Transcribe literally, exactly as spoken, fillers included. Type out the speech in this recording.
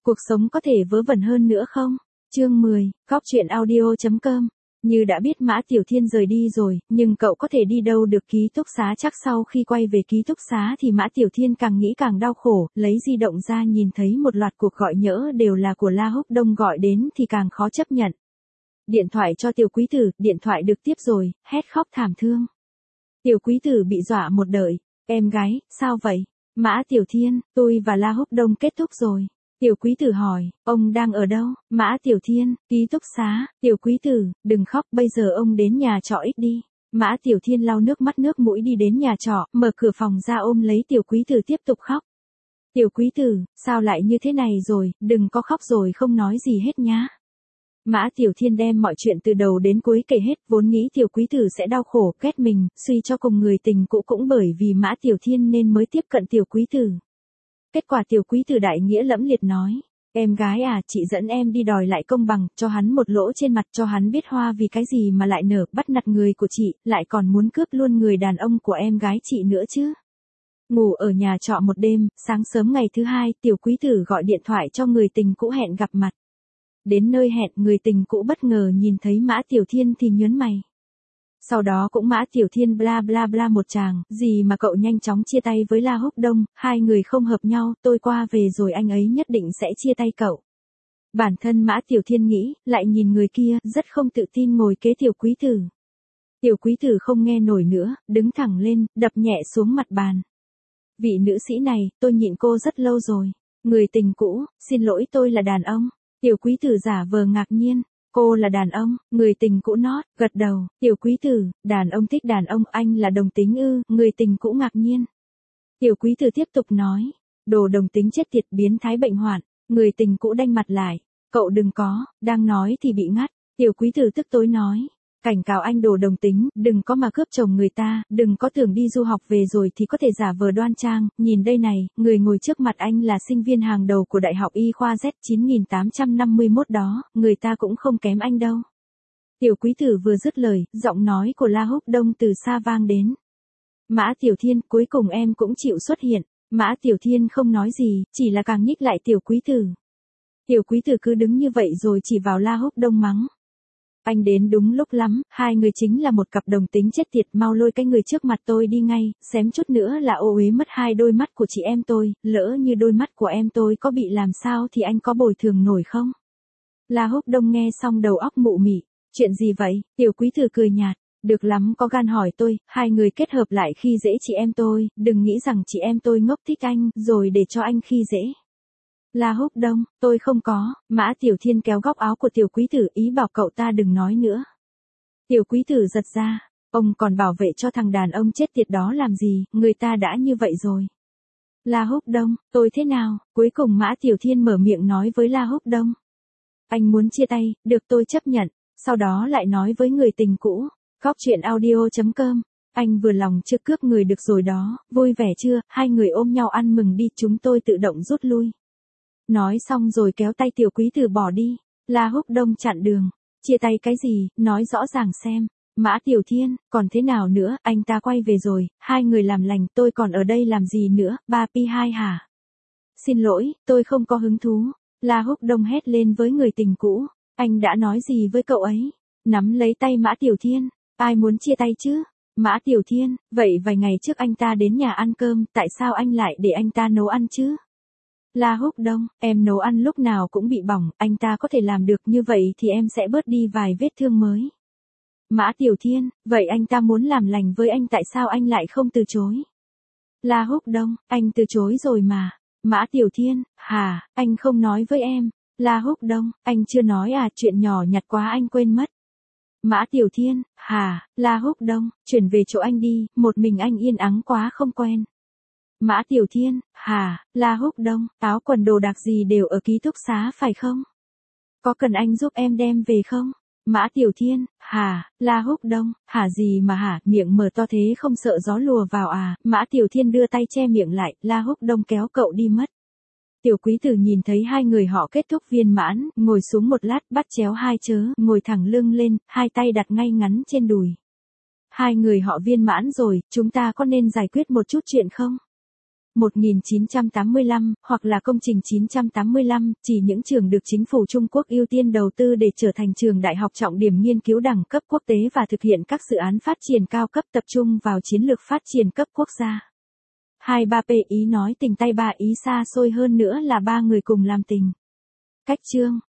Cuộc sống có thể vớ vẩn hơn nữa không? Chương mười, Góc truyện audio chấm com. Như đã biết Mã Tiểu Thiên rời đi rồi, nhưng cậu có thể đi đâu được ký túc xá, chắc sau khi quay về ký túc xá thì Mã Tiểu Thiên càng nghĩ càng đau khổ, lấy di động ra nhìn thấy một loạt cuộc gọi nhỡ đều là của La Húc Đông gọi đến thì càng khó chấp nhận. Điện thoại cho Tiểu Quý Tử, điện thoại được tiếp rồi, hét khóc thảm thương. Tiểu Quý Tử bị dọa một đợi, em gái, sao vậy? Mã Tiểu Thiên, tôi và La Húc Đông kết thúc rồi. Tiểu Quý Tử hỏi, ông đang ở đâu? Mã Tiểu Thiên, ký túc xá. Tiểu Quý Tử, đừng khóc, bây giờ ông đến nhà trọ ít đi. Mã Tiểu Thiên lau nước mắt nước mũi đi đến nhà trọ, mở cửa phòng ra ôm lấy Tiểu Quý Tử tiếp tục khóc. Tiểu Quý Tử, sao lại như thế này rồi, đừng có khóc rồi không nói gì hết nhá. Mã Tiểu Thiên đem mọi chuyện từ đầu đến cuối kể hết, vốn nghĩ Tiểu Quý Tử sẽ đau khổ, ghét mình, suy cho cùng người tình cũ cũng bởi vì Mã Tiểu Thiên nên mới tiếp cận Tiểu Quý Tử. Kết quả Tiểu Quý Tử đại nghĩa lẫm liệt nói, em gái à, chị dẫn em đi đòi lại công bằng, cho hắn một lỗ trên mặt, cho hắn biết hoa vì cái gì mà lại nở, bắt nạt người của chị, lại còn muốn cướp luôn người đàn ông của em gái chị nữa chứ. Ngủ ở nhà trọ một đêm, sáng sớm ngày thứ hai, Tiểu Quý Tử gọi điện thoại cho người tình cũ hẹn gặp mặt. Đến nơi hẹn, người tình cũ bất ngờ nhìn thấy Mã Tiểu Thiên thì nhớn mày. Sau đó cũng Mã Tiểu Thiên bla bla bla một tràng, gì mà cậu nhanh chóng chia tay với La Húc Đông, hai người không hợp nhau, tôi qua về rồi anh ấy nhất định sẽ chia tay cậu. Bản thân Mã Tiểu Thiên nghĩ, lại nhìn người kia, rất không tự tin ngồi kế Tiểu Quý Tử. Tiểu Quý Tử không nghe nổi nữa, đứng thẳng lên, đập nhẹ xuống mặt bàn. Vị nữ sĩ này, tôi nhịn cô rất lâu rồi. Người tình cũ, xin lỗi tôi là đàn ông. Tiểu Quý Tử giả vờ ngạc nhiên, cô là đàn ông, người tình cũ nót, gật đầu, Tiểu Quý Tử, đàn ông thích đàn ông, anh là đồng tính ư, người tình cũ ngạc nhiên. Tiểu Quý Tử tiếp tục nói, đồ đồng tính chết tiệt biến thái bệnh hoạn, người tình cũ đanh mặt lại, cậu đừng có, đang nói thì bị ngắt, Tiểu Quý Tử tức tối nói. Cảnh cáo anh đồ đồng tính, đừng có mà cướp chồng người ta, đừng có tưởng đi du học về rồi thì có thể giả vờ đoan trang, nhìn đây này, người ngồi trước mặt anh là sinh viên hàng đầu của Đại học Y khoa Z chín nghìn tám trăm năm mươi mốt đó, người ta cũng không kém anh đâu. Tiểu Quý Tử vừa dứt lời, giọng nói của La Húc Đông từ xa vang đến. Mã Tiểu Thiên, cuối cùng em cũng chịu xuất hiện. Mã Tiểu Thiên không nói gì, chỉ là càng nhích lại Tiểu Quý Tử. Tiểu Quý Tử cứ đứng như vậy rồi chỉ vào La Húc Đông mắng. Anh đến đúng lúc lắm, hai người chính là một cặp đồng tính chết tiệt, mau lôi cái người trước mặt tôi đi ngay, xém chút nữa là ô uế mất hai đôi mắt của chị em tôi, lỡ như đôi mắt của em tôi có bị làm sao thì anh có bồi thường nổi không? La Húc Đông nghe xong đầu óc mụ mị, chuyện gì vậy? Tiểu Quý Tử cười nhạt, được lắm có gan hỏi tôi, hai người kết hợp lại khi dễ chị em tôi, đừng nghĩ rằng chị em tôi ngốc thích anh, rồi để cho anh khi dễ. La Húc Đông, tôi không có, Mã Tiểu Thiên kéo góc áo của Tiểu Quý Tử ý bảo cậu ta đừng nói nữa. Tiểu Quý Tử giật ra, ông còn bảo vệ cho thằng đàn ông chết tiệt đó làm gì, người ta đã như vậy rồi. La Húc Đông, tôi thế nào, cuối cùng Mã Tiểu Thiên mở miệng nói với La Húc Đông. Anh muốn chia tay, được tôi chấp nhận, sau đó lại nói với người tình cũ, góc truyện audio chấm com. Anh vừa lòng chưa, cướp người được rồi đó, vui vẻ chưa, hai người ôm nhau ăn mừng đi, chúng tôi tự động rút lui. Nói xong rồi kéo tay Tiểu Quý Tử bỏ đi. La Húc Đông chặn đường. Chia tay cái gì, nói rõ ràng xem. Mã Tiểu Thiên, còn thế nào nữa, anh ta quay về rồi, hai người làm lành, tôi còn ở đây làm gì nữa, ba pi hai hả? Xin lỗi, tôi không có hứng thú. La Húc Đông hét lên với người tình cũ. Anh đã nói gì với cậu ấy? Nắm lấy tay Mã Tiểu Thiên. Ai muốn chia tay chứ? Mã Tiểu Thiên, vậy vài ngày trước anh ta đến nhà ăn cơm, tại sao anh lại để anh ta nấu ăn chứ? La Húc Đông, em nấu ăn lúc nào cũng bị bỏng, anh ta có thể làm được như vậy thì em sẽ bớt đi vài vết thương mới. Mã Tiểu Thiên, vậy anh ta muốn làm lành với anh tại sao anh lại không từ chối? La Húc Đông, anh từ chối rồi mà. Mã Tiểu Thiên, hả, anh không nói với em. La Húc Đông, anh chưa nói à, chuyện nhỏ nhặt quá anh quên mất. Mã Tiểu Thiên, hả, La Húc Đông, chuyển về chỗ anh đi, một mình anh yên ắng quá không quen. Mã Tiểu Thiên, hả, La Húc Đông, áo quần đồ đạc gì đều ở ký túc xá phải không? Có cần anh giúp em đem về không? Mã Tiểu Thiên, hả, La Húc Đông, hả gì mà hả, miệng mở to thế không sợ gió lùa vào à? Mã Tiểu Thiên đưa tay che miệng lại, La Húc Đông kéo cậu đi mất. Tiểu Quý Tử nhìn thấy hai người họ kết thúc viên mãn, ngồi xuống một lát, bắt chéo hai chớ, ngồi thẳng lưng lên, hai tay đặt ngay ngắn trên đùi. Hai người họ viên mãn rồi, chúng ta có nên giải quyết một chút chuyện không? một nghìn chín trăm tám mươi lăm, hoặc là công trình chín trăm tám mươi lăm, chỉ những trường được chính phủ Trung Quốc ưu tiên đầu tư để trở thành trường đại học trọng điểm nghiên cứu đẳng cấp quốc tế và thực hiện các dự án phát triển cao cấp tập trung vào chiến lược phát triển cấp quốc gia. hai ba P ý nói tình tay ba ý xa xôi hơn nữa là ba người cùng làm tình. Cách chương